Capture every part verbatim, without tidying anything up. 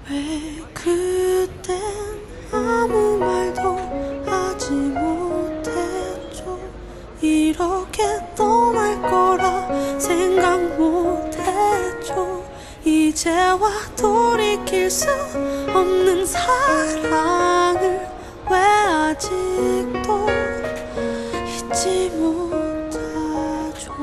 왜 그땐 아무 말도 하지 못했죠. 이렇게 떠날 거라 생각 못했죠. 이제와 돌이킬 수 없는 사랑을 왜 아직도 잊지 못하죠.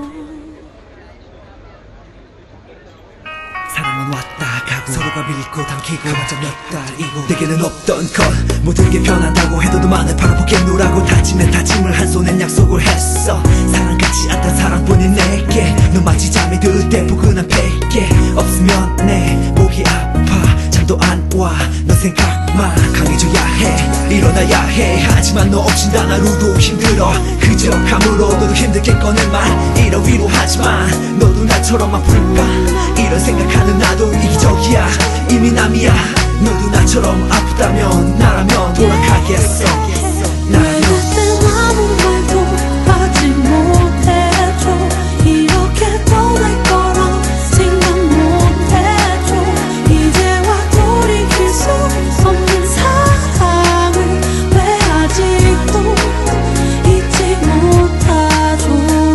사랑은 왔다 가고 서로가 밀고 당기고 완전 몇 달이고 내게는 없던 것 모든 게 변한다고 해도 너만을 바라보겠노라고 다짐에 다짐을 한 손엔 약속을 했어. 사랑 같지 않단 사랑뿐인 내게 너 마치 잠이 들 때 포근한 베개 없으면 내 목이 아파 잠도 안 와 너 생각만 강해져야 해 일어나야 해. 하지만 너 없인 단 하루도 힘들어. 그저 감으로 너도 힘들게 꺼낸 말 이런 위로하지만 너도 나처럼 아플까 이런 생각하는 나도 이기적이야. 이미 남이야. 너도 나처럼 아프다면 나라면 돌아가겠어. 나라면 그땐 아무 말도 하지 못했죠. 이렇게 떠날 거라 생각 못했죠. 이제와 돌이킬 수 없는 사랑을 왜 아직도 잊지 못하죠.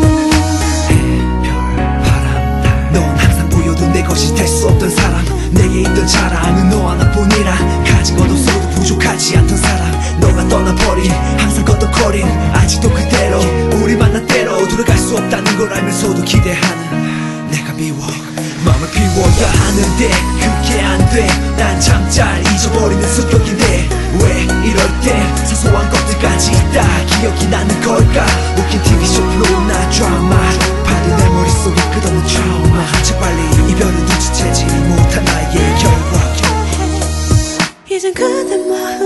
별, 바람, 달. 넌 항상 보여도 내 것이 될 수 없던 사람. 내게 있던 자랑은 너 하나뿐이라 가진 것 없어도 부족하지 않던 사람. 너가 떠나버린 항상 걷던 거린 아직도 그대로 우리 만난 때로 돌아갈 수 없다는 걸 알면서도 기대하는 내가 미워. 마음을 비워야 하는데 그게 안 돼. 난 참 잘 잊어버리는 성격인데 왜 이럴 때 사소한 것들까지 다 기억이 나는 걸까. 웃긴 티비쇼 플로우나 드라마 봐도 내 머릿속에 끝없는 트라우마. 재빨리 이별은 눈치채지 못한 나의 결과. 이젠 그대 마음